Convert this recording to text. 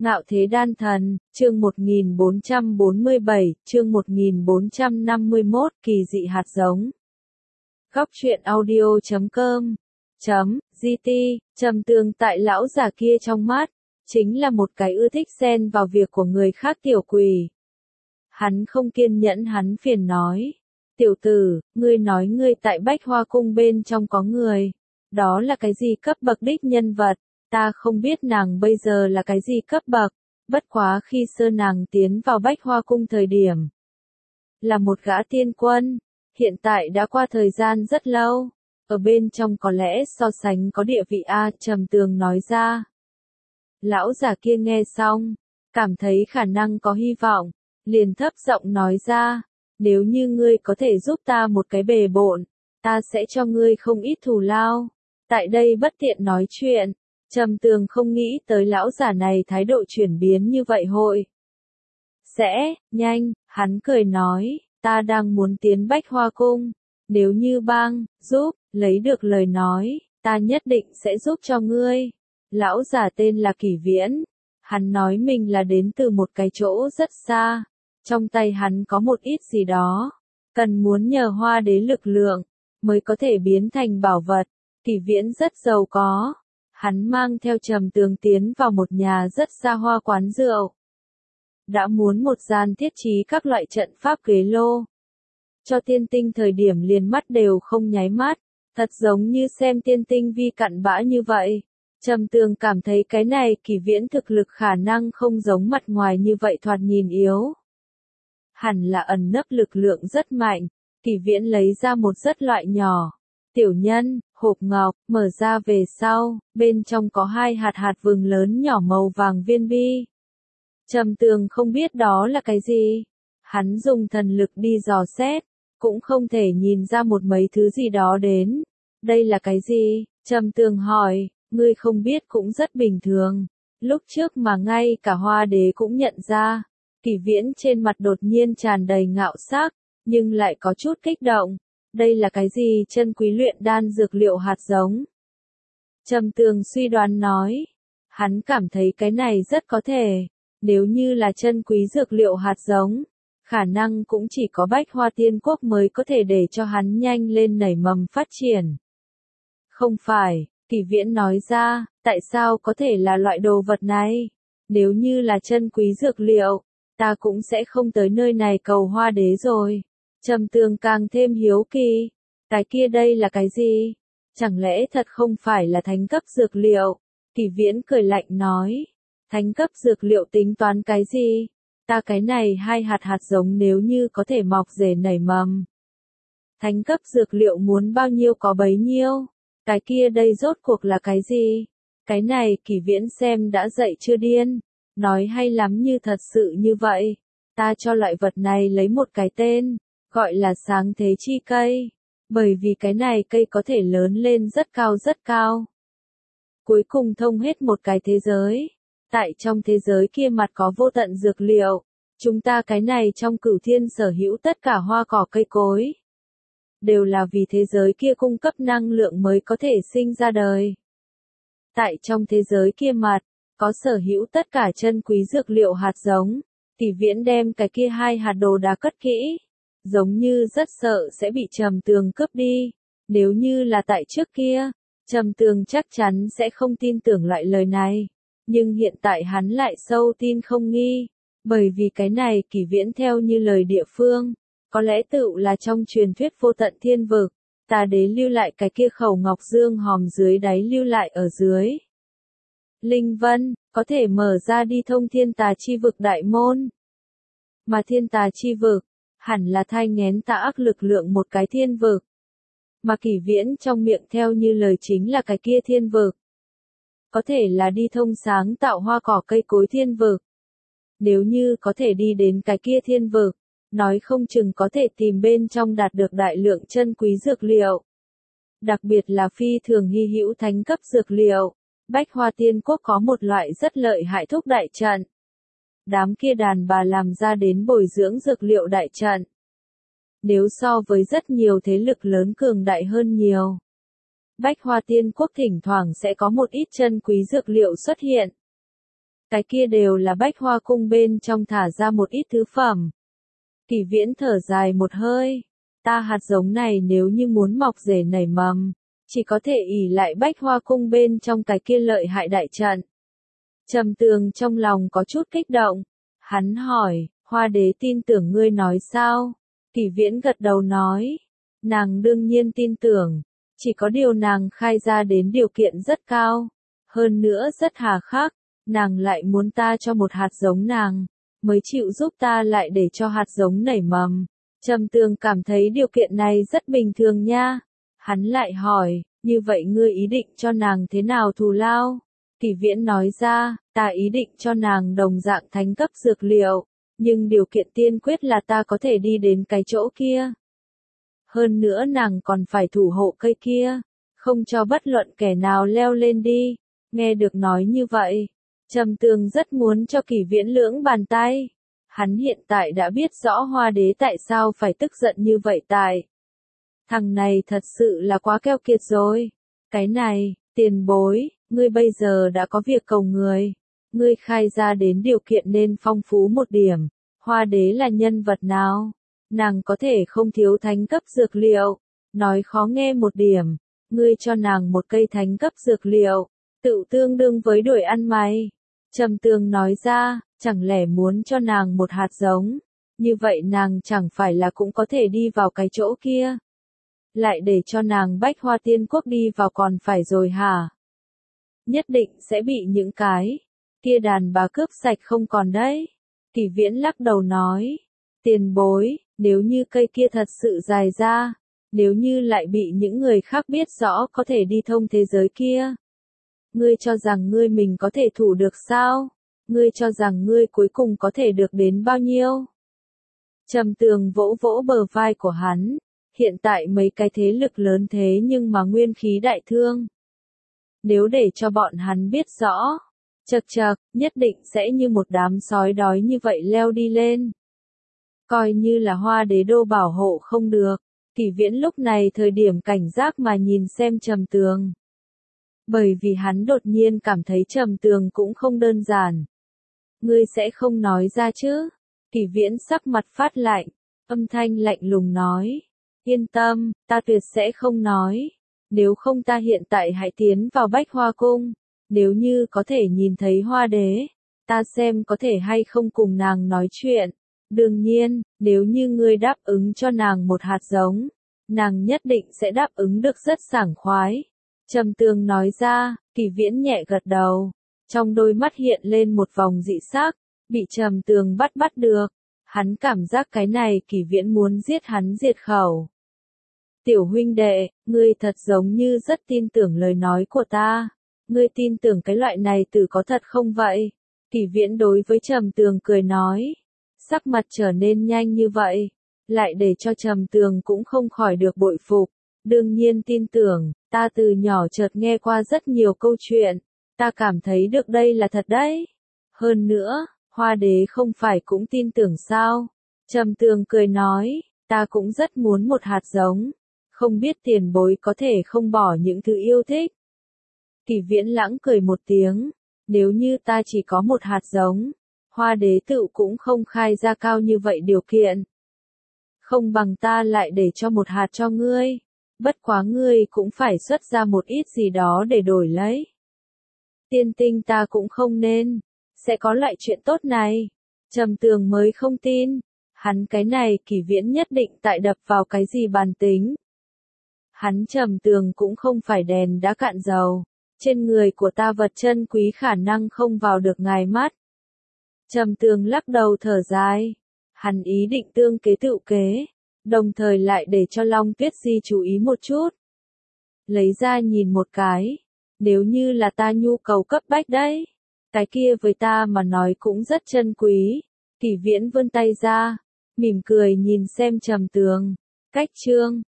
Ngạo Thế Đan Thần, chương 1447, chương 1451, kỳ dị hạt giống. Góc truyện audio.com GT, Trầm Tường tại lão già kia trong mắt, chính là một cái ưa thích xen vào việc của người khác tiểu quỷ. Hắn không kiên nhẫn, hắn phiền nói. Tiểu tử, ngươi nói ngươi tại Bách Hoa Cung bên trong có người. Đó là cái gì cấp bậc đích nhân vật? Ta không biết nàng bây giờ là cái gì cấp bậc, bất quá khi sơ nàng tiến vào Bách Hoa Cung thời điểm. Là một gã tiên quân, hiện tại đã qua thời gian rất lâu, ở bên trong có lẽ so sánh có địa vị A, Trầm Tường nói ra. Lão già kia nghe xong, cảm thấy khả năng có hy vọng, liền thấp giọng nói ra, nếu như ngươi có thể giúp ta một cái bề bộn, ta sẽ cho ngươi không ít thù lao. Tại đây bất tiện nói chuyện. Trầm Tường không nghĩ tới lão già này thái độ chuyển biến như vậy hội. Sẽ, nhanh, hắn cười nói, ta đang muốn tiến Bách Hoa Cung, nếu như bang, giúp, lấy được lời nói, ta nhất định sẽ giúp cho ngươi. Lão già tên là Kỷ Viễn, hắn nói mình là đến từ một cái chỗ rất xa, trong tay hắn có một ít gì đó, cần muốn nhờ Hoa Đế lực lượng, mới có thể biến thành bảo vật. Kỷ Viễn rất giàu có. Hắn mang theo Trầm Tường tiến vào một nhà rất xa hoa quán rượu. Đã muốn một gian thiết trí các loại trận pháp ghế lô. Cho tiên tinh thời điểm liền mắt đều không nháy mắt, thật giống như xem tiên tinh vi cặn bã như vậy. Trầm Tường cảm thấy cái này Kỷ Viễn thực lực khả năng không giống mặt ngoài như vậy thoạt nhìn yếu. Hẳn là ẩn nấp lực lượng rất mạnh, Kỷ Viễn lấy ra một rất loại nhỏ. Tiểu nhân, hộp ngọc, mở ra về sau, bên trong có 2 hạt vừng lớn nhỏ màu vàng viên bi. Trầm Tường không biết đó là cái gì. Hắn dùng thần lực đi dò xét, cũng không thể nhìn ra một mấy thứ gì đó đến. Đây là cái gì? Trầm Tường hỏi, ngươi không biết cũng rất bình thường. Lúc trước mà ngay cả Hoa Đế cũng nhận ra. Kỷ Viễn trên mặt đột nhiên tràn đầy ngạo sắc, nhưng lại có chút kích động. Đây là cái gì? Chân quý luyện đan dược liệu hạt giống. Trầm Tường suy đoán nói. Hắn cảm thấy cái này rất có thể. Nếu như là chân quý dược liệu hạt giống, khả năng cũng chỉ có Bách Hoa Tiên Quốc mới có thể để cho hắn nhanh lên nảy mầm phát triển. Không phải, Kỷ Viễn nói ra, tại sao có thể là loại đồ vật này? Nếu như là chân quý dược liệu, ta cũng sẽ không tới nơi này cầu Hoa Đế rồi. Trầm Tường càng thêm hiếu kỳ, cái kia đây là cái gì? Chẳng lẽ thật không phải là thánh cấp dược liệu? Kỷ Viễn cười lạnh nói, thánh cấp dược liệu tính toán cái gì? Ta cái này 2 hạt giống nếu như có thể mọc rễ nảy mầm. Thánh cấp dược liệu muốn bao nhiêu có bấy nhiêu, cái kia đây rốt cuộc là cái gì? Cái này Kỷ Viễn xem đã dậy chưa điên, nói hay lắm như thật sự như vậy, ta cho loại vật này lấy một cái tên. Gọi là sáng thế chi cây, bởi vì cái này cây có thể lớn lên rất cao. Cuối cùng thông hết một cái thế giới, tại trong thế giới kia mặt có vô tận dược liệu, chúng ta cái này trong Cửu Thiên sở hữu tất cả hoa cỏ cây cối. Đều là vì thế giới kia cung cấp năng lượng mới có thể sinh ra đời. Tại trong thế giới kia mặt, có sở hữu tất cả chân quý dược liệu hạt giống, Kỷ Viễn đem cái kia 2 hạt đồ đá cất kỹ. Giống như rất sợ sẽ bị Trầm Tường cướp đi. Nếu như là tại trước kia, Trầm Tường chắc chắn sẽ không tin tưởng loại lời này. Nhưng hiện tại hắn lại sâu tin không nghi. Bởi vì cái này Kỷ Viễn theo như lời địa phương, có lẽ tựu là trong truyền thuyết vô tận thiên vực. Tà Đế lưu lại cái kia khẩu ngọc dương hòm dưới đáy lưu lại ở dưới. Linh Vân, có thể mở ra đi thông thiên tà chi vực đại môn. Mà thiên tà chi vực, hẳn là thai nghén tà ác lực lượng một cái thiên vực. Mà Kỷ Viễn trong miệng theo như lời chính là cái kia thiên vực. Có thể là đi thông sáng tạo hoa cỏ cây cối thiên vực. Nếu như có thể đi đến cái kia thiên vực, nói không chừng có thể tìm bên trong đạt được đại lượng chân quý dược liệu. Đặc biệt là phi thường hy hữu thánh cấp dược liệu. Bách Hoa Tiên Quốc có một loại rất lợi hại thúc đại trận. Đám kia đàn bà làm ra đến bồi dưỡng dược liệu đại trận. Nếu so với rất nhiều thế lực lớn cường đại hơn nhiều. Bách Hoa Tiên Quốc thỉnh thoảng sẽ có một ít chân quý dược liệu xuất hiện. cái kia đều là Bách Hoa Cung bên trong thả ra một ít thứ phẩm. Kỳ Viễn thở dài một hơi, ta hạt giống này nếu như muốn mọc rể nảy mầm, chỉ có thể ỷ lại Bách Hoa Cung bên trong cái kia lợi hại đại trận. Trầm Tường trong lòng có chút kích động, hắn hỏi, Hoa đế tin tưởng ngươi nói sao? Kỳ Viễn gật đầu nói, nàng đương nhiên tin tưởng, chỉ có điều nàng khai ra đến điều kiện rất cao, hơn nữa rất hà khắc, nàng lại muốn ta cho một hạt giống nàng, mới chịu giúp ta lại để cho hạt giống nảy mầm. Trầm Tường cảm thấy điều kiện này rất bình thường nha. Hắn lại hỏi, như vậy ngươi ý định cho nàng thế nào thù lao? Kỳ Viễn nói ra, ta ý định cho nàng đồng dạng thánh cấp dược liệu, nhưng điều kiện tiên quyết là ta có thể đi đến cái chỗ kia. Hơn nữa nàng còn phải thủ hộ cây kia, không cho bất luận kẻ nào leo lên đi. Nghe được nói như vậy, Trầm Tường rất muốn cho Kỳ Viễn lưỡng bàn tay. Hắn hiện tại đã biết rõ Hoa đế tại sao phải tức giận như vậy tại. Thằng này thật sự là quá keo kiệt rồi. Cái này, tiền bối, ngươi bây giờ đã có việc cầu người. Ngươi khai ra đến điều kiện nên phong phú một điểm. Hoa đế là nhân vật nào? Nàng có thể không thiếu thánh cấp dược liệu. Nói khó nghe một điểm, ngươi cho nàng một cây thánh cấp dược liệu, tự tương đương với đổi ăn mày. Trầm Tường nói ra, chẳng lẽ muốn cho nàng một hạt giống, như vậy nàng chẳng phải là cũng có thể đi vào cái chỗ kia. Lại để cho nàng Bách Hoa Tiên Quốc đi vào còn phải rồi hả? Nhất định sẽ bị những cái kia đàn bà cướp sạch không còn đấy. Kỳ Viễn lắc đầu nói, tiền bối, nếu như cây kia thật sự dài ra, nếu như lại bị những người khác biết rõ có thể đi thông thế giới kia, ngươi cho rằng ngươi mình có thể thủ được sao? Ngươi cho rằng ngươi cuối cùng có thể được đến bao nhiêu? Trầm Tường vỗ vỗ bờ vai của hắn, hiện tại mấy cái thế lực lớn thế nhưng mà nguyên khí đại thương. Nếu để cho bọn hắn biết rõ, chậc chậc, nhất định sẽ như một đám sói đói như vậy leo đi lên. Coi như là Hoa đế đô bảo hộ không được, Kỳ Viễn lúc này thời điểm cảnh giác mà nhìn xem Trầm Tường. Bởi vì hắn đột nhiên cảm thấy Trầm Tường cũng không đơn giản. Ngươi sẽ không nói ra chứ? Kỳ Viễn sắc mặt phát lạnh, âm thanh lạnh lùng nói. Yên tâm, ta tuyệt sẽ không nói. Nếu không ta hiện tại hãy tiến vào Bách Hoa Cung. Nếu như có thể nhìn thấy Hoa đế, ta xem có thể hay không cùng nàng nói chuyện. Đương nhiên, nếu như ngươi đáp ứng cho nàng một hạt giống, nàng nhất định sẽ đáp ứng được rất sảng khoái. Trầm Tường nói ra, Kỳ Viễn nhẹ gật đầu, trong đôi mắt hiện lên một vòng dị sắc, bị Trầm Tường bắt được. Hắn cảm giác cái này Kỳ Viễn muốn giết hắn diệt khẩu. Tiểu huynh đệ, ngươi thật giống như rất tin tưởng lời nói của ta. Ngươi tin tưởng cái loại này từ có thật không vậy? Kỳ Viễn đối với Trầm Tường cười nói. Sắc mặt trở nên nhanh như vậy, lại để cho Trầm Tường cũng không khỏi được bội phục. Đương nhiên tin tưởng, ta từ nhỏ chợt nghe qua rất nhiều câu chuyện, ta cảm thấy được đây là thật đấy. Hơn nữa, Hoa đế không phải cũng tin tưởng sao? Trầm Tường cười nói, ta cũng rất muốn một hạt giống, không biết tiền bối có thể không bỏ những thứ yêu thích. Kỳ Viễn lãng cười một tiếng, nếu như ta chỉ có một hạt giống, Hoa đế tự cũng không khai ra cao như vậy điều kiện. Không bằng ta lại để cho một hạt cho ngươi, bất quá ngươi cũng phải xuất ra một ít gì đó để đổi lấy. Tiên tinh ta cũng không nên, sẽ có loại chuyện tốt này. Trầm Tường mới không tin, hắn cái này Kỳ Viễn nhất định tại đập vào cái gì bàn tính. Hắn Trầm Tường cũng không phải đèn đã cạn dầu, trên người của ta vật chân quý khả năng không vào được ngài mắt. Trầm Tường lắc đầu thở dài, hắn ý định tương kế tựu kế, đồng thời lại để cho Long Tuyết Di chú ý một chút. Lấy ra nhìn một cái, nếu như là ta nhu cầu cấp bách đấy, cái kia với ta mà nói cũng rất chân quý. Kỳ Viễn vươn tay ra, mỉm cười nhìn xem Trầm Tường. Cách chương